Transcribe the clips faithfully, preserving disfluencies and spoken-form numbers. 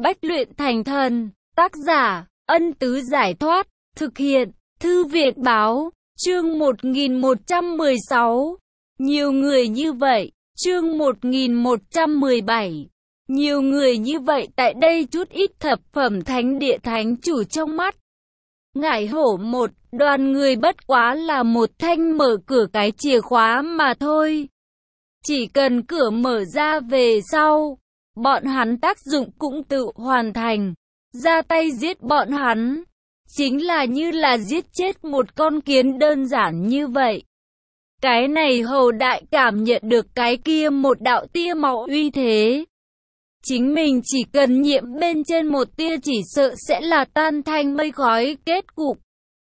Bách luyện thành thần. Tác giả, Ân Tứ Giải Thoát. Thực hiện, Thư viện Báo. Chương một nghìn một trăm mười sáu. Nhiều người như vậy. Chương một nghìn một trăm mười bảy. Nhiều người như vậy tại đây chút ít thập phẩm thánh địa thánh chủ trong mắt. Ngải hổ một, đoàn người bất quá là một thanh mở cửa cái chìa khóa mà thôi. Chỉ cần cửa mở ra về sau, bọn hắn tác dụng cũng tự hoàn thành. Ra tay giết bọn hắn, chính là như là giết chết một con kiến đơn giản như vậy. Cái này Hầu Đại cảm nhận được cái kia một đạo tia máu uy thế. Chính mình chỉ cần nhiễm bên trên một tia chỉ sợ sẽ là tan thành mây khói kết cục.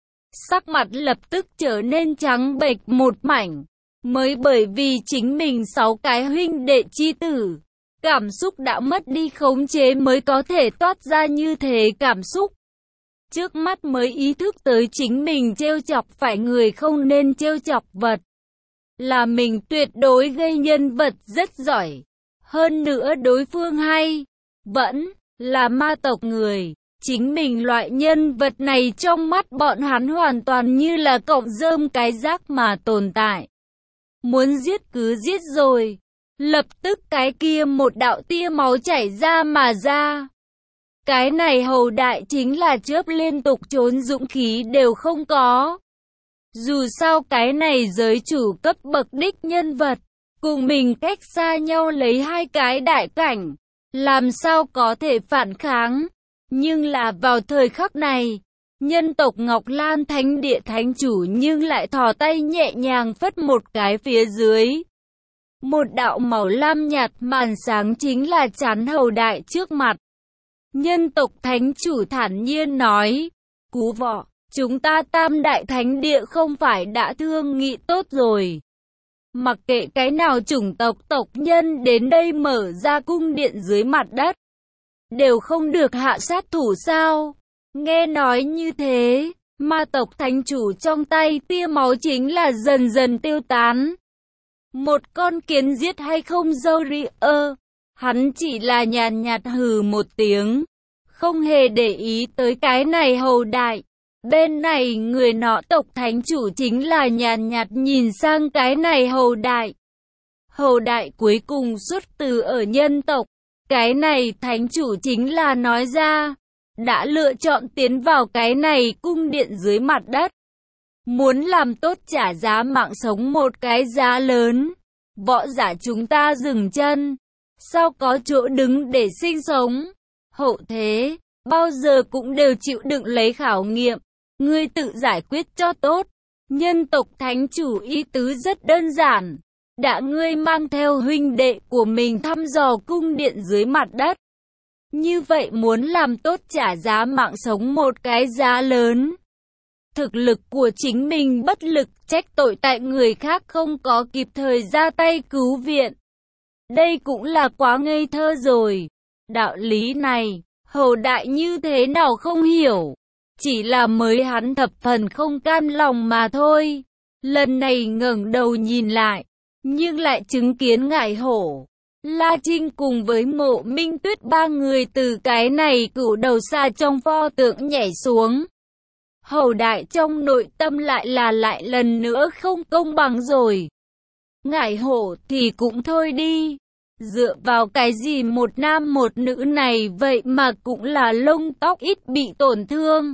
Sắc mặt lập tức trở nên trắng bệch một mảnh. Mới bởi vì chính mình sáu cái huynh đệ chi tử, cảm xúc đã mất đi khống chế mới có thể toát ra như thế cảm xúc. Trước mắt mới ý thức tới chính mình trêu chọc phải người không nên trêu chọc vật. Là mình tuyệt đối gây nhân vật rất giỏi. Hơn nữa đối phương hay, vẫn là ma tộc người. Chính mình loại nhân vật này trong mắt bọn hắn hoàn toàn như là cọng rơm cái rác mà tồn tại. Muốn giết cứ giết rồi. Lập tức cái kia một đạo tia máu chảy ra mà ra. Cái này Hầu Đại chính là chớp liên tục trốn dũng khí đều không có. Dù sao cái này giới chủ cấp bậc đích nhân vật, cùng mình cách xa nhau lấy hai cái đại cảnh, làm sao có thể phản kháng. Nhưng là vào thời khắc này, nhân tộc Ngọc Lan Thánh Địa Thánh Chủ nhưng lại thò tay nhẹ nhàng phất một cái phía dưới. Một đạo màu lam nhạt màn sáng chính là chắn Hầu Đại trước mặt. Nhân tộc Thánh Chủ thản nhiên nói, Cú Vọ, chúng ta Tam Đại Thánh Địa không phải đã thương nghị tốt rồi. Mặc kệ cái nào chủng tộc tộc nhân đến đây mở ra cung điện dưới mặt đất, đều không được hạ sát thủ sao? Nghe nói như thế, ma tộc Thánh Chủ trong tay tia máu chính là dần dần tiêu tán. Một con kiến giết hay không dâu ri ơ, hắn chỉ là nhàn nhạt hừ một tiếng, không hề để ý tới cái này Hầu Đại. Bên này người nọ tộc Thánh Chủ chính là nhàn nhạt nhìn sang cái này Hầu Đại. Hầu Đại cuối cùng xuất từ ở nhân tộc, cái này Thánh Chủ chính là nói ra, đã lựa chọn tiến vào cái này cung điện dưới mặt đất. Muốn làm tốt trả giá mạng sống một cái giá lớn. Võ giả chúng ta dừng chân, sao có chỗ đứng để sinh sống. Hậu thế, bao giờ cũng đều chịu đựng lấy khảo nghiệm. Ngươi tự giải quyết cho tốt. Nhân tộc Thánh Chủ ý tứ rất đơn giản. Đã ngươi mang theo huynh đệ của mình thăm dò cung điện dưới mặt đất, như vậy muốn làm tốt trả giá mạng sống một cái giá lớn. Thực lực của chính mình bất lực, trách tội tại người khác không có kịp thời ra tay cứu viện. Đây cũng là quá ngây thơ rồi. Đạo lý này, Hầu Đại như thế nào không hiểu. Chỉ là mới hắn thập phần không cam lòng mà thôi. Lần này ngẩng đầu nhìn lại, nhưng lại chứng kiến Ngải Hổ, La Trinh cùng với Mộ Minh Tuyết ba người từ cái này cửu đầu xa trong pho tượng nhảy xuống. Hầu Đại trong nội tâm lại là lại lần nữa không công bằng rồi. Ngải Hổ thì cũng thôi đi. Dựa vào cái gì một nam một nữ này vậy mà cũng là lông tóc ít bị tổn thương.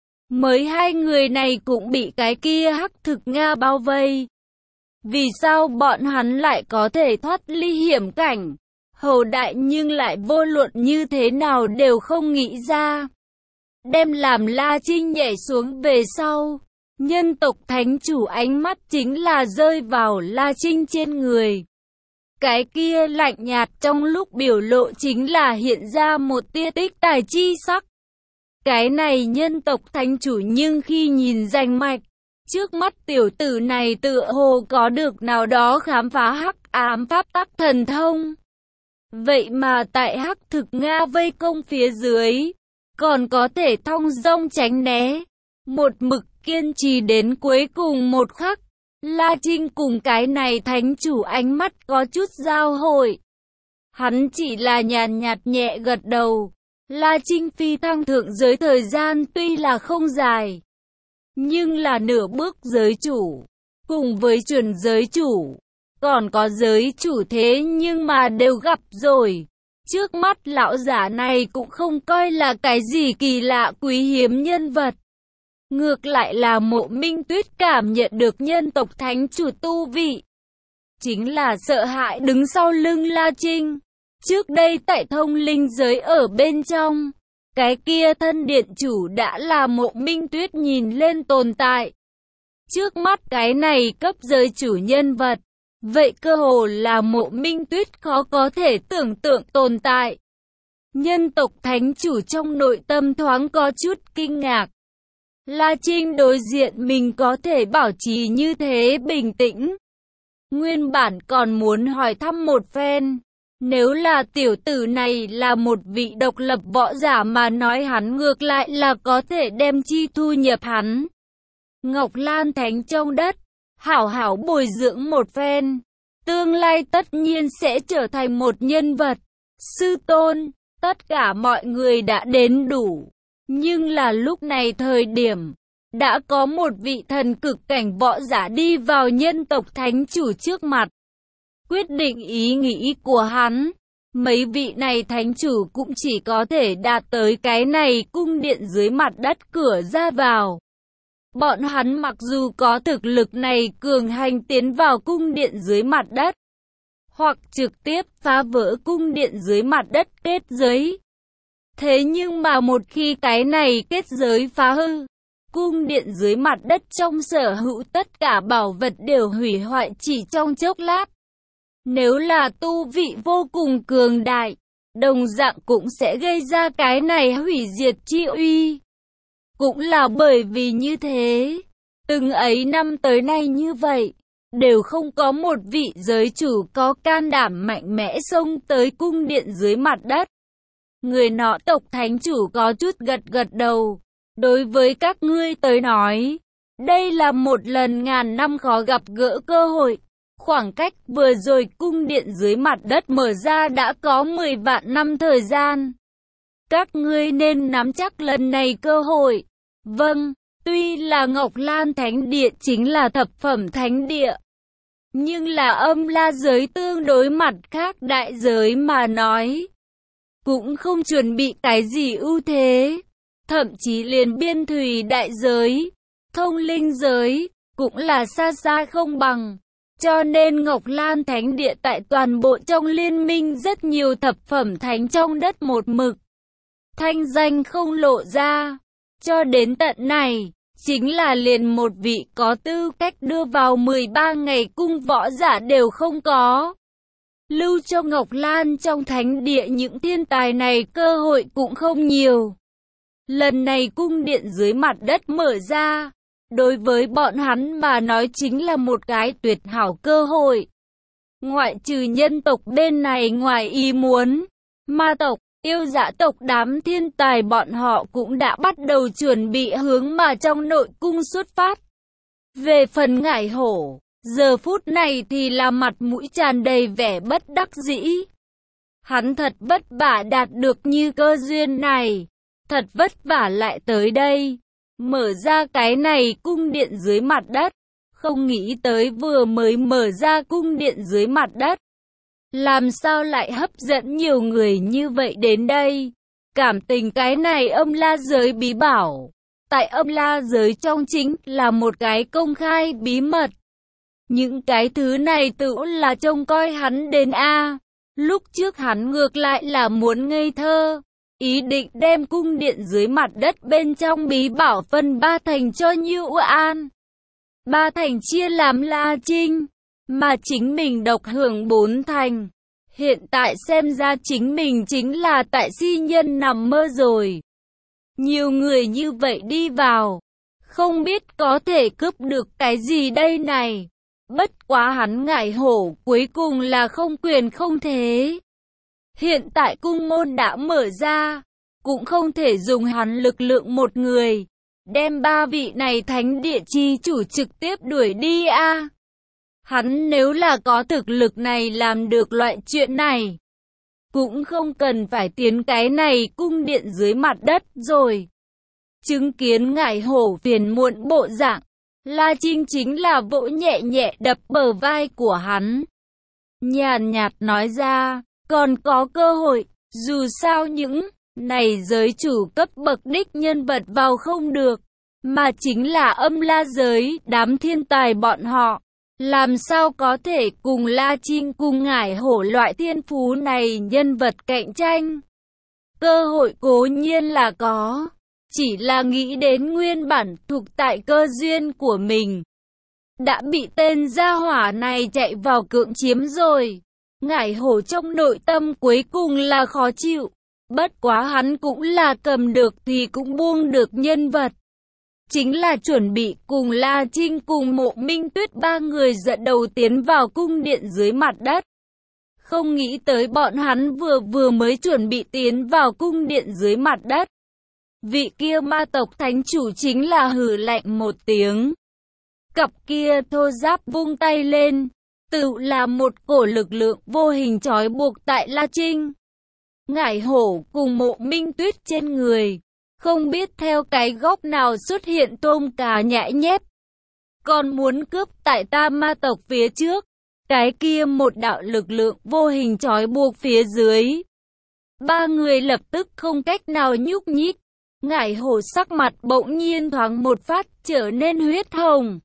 Mới hai người này cũng bị cái kia hắc thực Nga bao vây. Vì sao bọn hắn lại có thể thoát ly hiểm cảnh? Hầu Đại nhưng lại vô luận như thế nào đều không nghĩ ra. Đem làm La Trinh nhảy xuống về sau, nhân tộc Thánh Chủ ánh mắt chính là rơi vào La Trinh trên người. Cái kia lạnh nhạt trong lúc biểu lộ chính là hiện ra một tia tích tài chi sắc. Cái này nhân tộc Thánh Chủ nhưng khi nhìn rành mạch, trước mắt tiểu tử này tựa hồ có được nào đó khám phá hắc ám pháp tắc thần thông. Vậy mà tại hắc thực Nga vây công phía dưới, còn có thể thong dong tránh né, một mực kiên trì đến cuối cùng một khắc. La Trinh cùng cái này Thánh Chủ ánh mắt có chút giao hội. Hắn chỉ là nhàn nhạt nhẹ gật đầu, La Trinh phi thăng thượng giới thời gian tuy là không dài, nhưng là nửa bước giới chủ, cùng với chuẩn giới chủ, còn có giới chủ thế nhưng mà đều gặp rồi. Trước mắt lão giả này cũng không coi là cái gì kỳ lạ quý hiếm nhân vật. Ngược lại là Mộ Minh Tuyết cảm nhận được nhân tộc thánh chủ tu vị. Chính là sợ hãi đứng sau lưng La Trinh. Trước đây tại thông linh giới ở bên trong, cái kia thân điện chủ đã là Mộ Minh Tuyết nhìn lên tồn tại. Trước mắt cái này cấp giới chủ nhân vật, vậy cơ hồ là Mộ Minh Tuyết khó có thể tưởng tượng tồn tại. Nhân tộc thánh chủ trong nội tâm thoáng có chút kinh ngạc. La Trinh đối diện mình có thể bảo trì như thế bình tĩnh. Nguyên bản còn muốn hỏi thăm một phen. Nếu là tiểu tử này là một vị độc lập võ giả mà nói hắn ngược lại là có thể đem chi thu nhập hắn. Ngọc Lan Thánh trong đất, hảo hảo bồi dưỡng một phen. Tương lai tất nhiên sẽ trở thành một nhân vật. Sư tôn, tất cả mọi người đã đến đủ. Nhưng là lúc này thời điểm, đã có một vị thần cực cảnh võ giả đi vào nhân tộc thánh chủ trước mặt. Quyết định ý nghĩ của hắn, mấy vị này thánh chủ cũng chỉ có thể đạt tới cái này cung điện dưới mặt đất cửa ra vào. Bọn hắn mặc dù có thực lực này cường hành tiến vào cung điện dưới mặt đất, hoặc trực tiếp phá vỡ cung điện dưới mặt đất kết giới. Thế nhưng mà một khi cái này kết giới phá hư, cung điện dưới mặt đất trong sở hữu tất cả bảo vật đều hủy hoại chỉ trong chốc lát. Nếu là tu vị vô cùng cường đại, đồng dạng cũng sẽ gây ra cái này hủy diệt chi uy. Cũng là bởi vì như thế, từng ấy năm tới nay như vậy, đều không có một vị giới chủ có can đảm mạnh mẽ xông tới cung điện dưới mặt đất. Người nọ tộc thánh chủ có chút gật gật đầu. Đối với các ngươi tới nói, đây là một lần ngàn năm khó gặp gỡ cơ hội. Khoảng cách vừa rồi cung điện dưới mặt đất mở ra đã có mười vạn năm thời gian. Các ngươi nên nắm chắc lần này cơ hội. Vâng, tuy là Ngọc Lan Thánh Địa chính là thập phẩm thánh địa, nhưng là Âm La giới tương đối mặt khác đại giới mà nói, cũng không chuẩn bị cái gì ưu thế. Thậm chí liền biên thủy đại giới, thông linh giới, cũng là xa xa không bằng. Cho nên Ngọc Lan Thánh Địa tại toàn bộ trong liên minh rất nhiều thập phẩm thánh trong đất một mực. Thanh danh không lộ ra. Cho đến tận này, chính là liền một vị có tư cách đưa vào mười ba ngày cung võ giả đều không có. Lưu cho Ngọc Lan trong thánh địa những thiên tài này cơ hội cũng không nhiều. Lần này cung điện dưới mặt đất mở ra, đối với bọn hắn mà nói chính là một cái tuyệt hảo cơ hội. Ngoại trừ nhân tộc bên này ngoài ý muốn, ma tộc, yêu dã tộc đám thiên tài bọn họ cũng đã bắt đầu chuẩn bị hướng mà trong nội cung xuất phát. Về phần Ngải Hổ, giờ phút này thì là mặt mũi tràn đầy vẻ bất đắc dĩ. Hắn thật vất vả đạt được như cơ duyên này, thật vất vả lại tới đây, mở ra cái này cung điện dưới mặt đất, không nghĩ tới vừa mới mở ra cung điện dưới mặt đất. Làm sao lại hấp dẫn nhiều người như vậy đến đây? Cảm tình cái này Âm La giới bí bảo, tại Âm La giới trong chính là một cái công khai bí mật. Những cái thứ này tự là trông coi hắn đến a. Lúc trước hắn ngược lại là muốn ngây thơ, ý định đem cung điện dưới mặt đất bên trong bí bảo phân ba thành cho Như An. Ba thành chia làm La Trinh, mà chính mình độc hưởng bốn thành. Hiện tại xem ra chính mình chính là tại si nhân nằm mơ rồi. Nhiều người như vậy đi vào, không biết có thể cướp được cái gì đây này. Bất quá hắn Ngải Hổ cuối cùng là không quyền không thế. Hiện tại cung môn đã mở ra, cũng không thể dùng hắn lực lượng một người, đem ba vị này thánh địa chi chủ trực tiếp đuổi đi a. Hắn nếu là có thực lực này làm được loại chuyện này, cũng không cần phải tiến cái này cung điện dưới mặt đất rồi. Chứng kiến Ngải Hổ phiền muộn bộ dạng, La Trinh chính là vỗ nhẹ nhẹ đập bờ vai của hắn. Nhàn nhạt nói ra, còn có cơ hội, dù sao những này giới chủ cấp bậc đích nhân vật vào không được, mà chính là Âm La giới, đám thiên tài bọn họ. Làm sao có thể cùng La Trinh cùng Ngải Hổ loại thiên phú này nhân vật cạnh tranh? Cơ hội cố nhiên là có, chỉ là nghĩ đến nguyên bản thuộc tại cơ duyên của mình. Đã bị tên gia hỏa này chạy vào cưỡng chiếm rồi. Ngải Hổ trong nội tâm cuối cùng là khó chịu. Bất quá hắn cũng là cầm được thì cũng buông được nhân vật. Chính là chuẩn bị cùng La Trinh cùng Mộ Minh Tuyết ba người dẫn đầu tiến vào cung điện dưới mặt đất. Không nghĩ tới bọn hắn vừa vừa mới chuẩn bị tiến vào cung điện dưới mặt đất. Vị kia ma tộc thánh chủ chính là hừ lạnh một tiếng. Cặp kia thô giáp vung tay lên, tự là một cổ lực lượng vô hình trói buộc tại La Trinh, Ngải Hổ cùng Mộ Minh Tuyết trên người. Không biết theo cái góc nào xuất hiện tôm cá nhãi nhép. Còn muốn cướp tại ta ma tộc phía trước. Cái kia một đạo lực lượng vô hình trói buộc phía dưới. Ba người lập tức không cách nào nhúc nhích. Ngải Hổ sắc mặt bỗng nhiên thoáng một phát trở nên huyết hồng.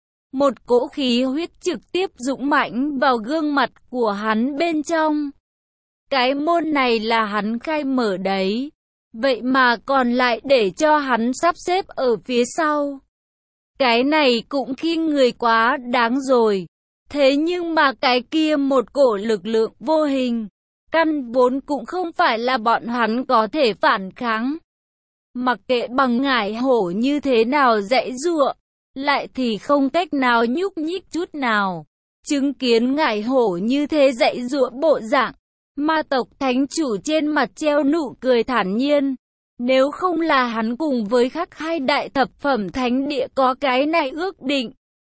Một cỗ khí huyết trực tiếp dũng mãnh vào gương mặt của hắn bên trong. Cái môn này là hắn khai mở đấy. Vậy mà còn lại để cho hắn sắp xếp ở phía sau. Cái này cũng khinh người quá đáng rồi. Thế nhưng mà cái kia một cổ lực lượng vô hình, căn vốn cũng không phải là bọn hắn có thể phản kháng. Mặc kệ bằng Ngải Hổ như thế nào dãy giụa, lại thì không cách nào nhúc nhích chút nào. Chứng kiến Ngải Hổ như thế dãy giụa bộ dạng, ma tộc thánh chủ trên mặt treo nụ cười thản nhiên. Nếu không là hắn cùng với khắc hai đại thập phẩm thánh địa có cái này ước định,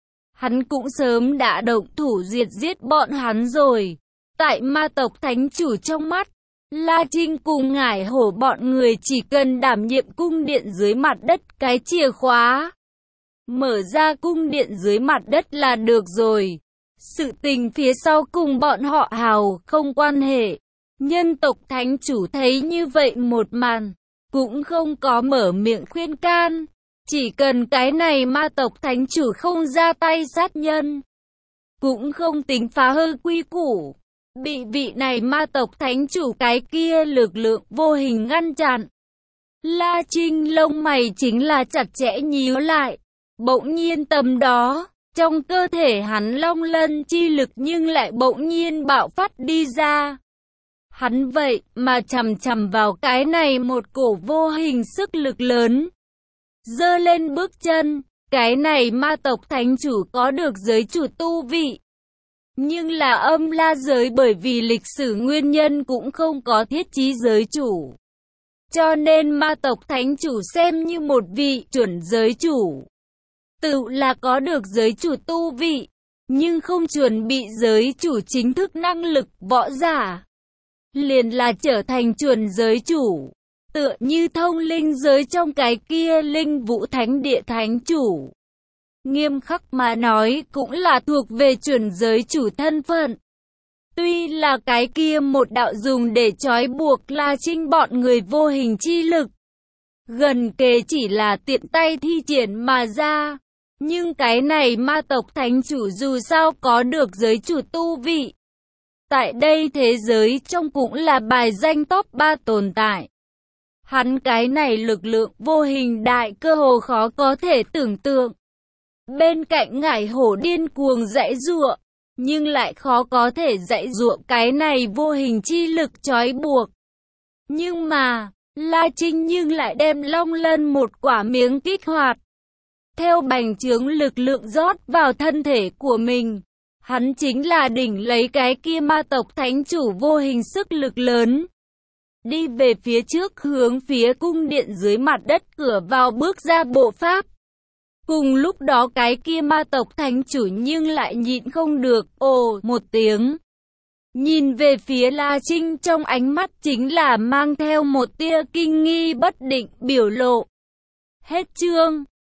hắn cũng sớm đã động thủ diệt giết bọn hắn rồi. Tại ma tộc thánh chủ trong mắt, La Trinh cùng Ngải Hổ bọn người chỉ cần đảm nhiệm cung điện dưới mặt đất cái chìa khóa. Mở ra cung điện dưới mặt đất là được rồi. Sự tình phía sau cùng bọn họ hào không quan hệ. Nhân tộc thánh chủ thấy như vậy một màn, cũng không có mở miệng khuyên can. Chỉ cần cái này ma tộc thánh chủ không ra tay sát nhân, cũng không tính phá hư quy củ, bị vị này ma tộc thánh chủ cái kia lực lượng vô hình ngăn chặn. La Trinh lông mày chính là chặt chẽ nhíu lại. Bỗng nhiên tầm đó, trong cơ thể hắn long lân chi lực nhưng lại bỗng nhiên bạo phát đi ra. Hắn vậy mà chầm chầm vào cái này một cổ vô hình sức lực lớn. Giơ lên bước chân, cái này ma tộc thánh chủ có được giới chủ tu vị. Nhưng là Âm La giới bởi vì lịch sử nguyên nhân cũng không có thiết chí giới chủ. Cho nên ma tộc thánh chủ xem như một vị chuẩn giới chủ. Tự là có được giới chủ tu vị, nhưng không chuẩn bị giới chủ chính thức năng lực võ giả. Liền là trở thành chuẩn giới chủ, tựa như thông linh giới trong cái kia linh vũ thánh địa thánh chủ. Nghiêm khắc mà nói cũng là thuộc về chuẩn giới chủ thân phận. Tuy là cái kia một đạo dùng để trói buộc La Trinh bọn người vô hình chi lực, gần kề chỉ là tiện tay thi triển mà ra. Nhưng cái này ma tộc thánh chủ dù sao có được giới chủ tu vị. Tại đây thế giới trong cũng là bài danh top ba tồn tại. Hắn cái này lực lượng vô hình đại cơ hồ khó có thể tưởng tượng. Bên cạnh Ngải Hổ điên cuồng giãy giụa, nhưng lại khó có thể giãy giụa cái này vô hình chi lực trói buộc. Nhưng mà, La Trinh nhưng lại đem long lân một quả miếng kích hoạt. Theo bành trướng lực lượng rót vào thân thể của mình, hắn chính là đỉnh lấy cái kia ma tộc thánh chủ vô hình sức lực lớn. Đi về phía trước hướng phía cung điện dưới mặt đất cửa vào bước ra bộ pháp. Cùng lúc đó cái kia ma tộc thánh chủ nhưng lại nhịn không được ồ một tiếng. Nhìn về phía La Trinh, trong ánh mắt chính là mang theo một tia kinh nghi bất định biểu lộ. Hết chương.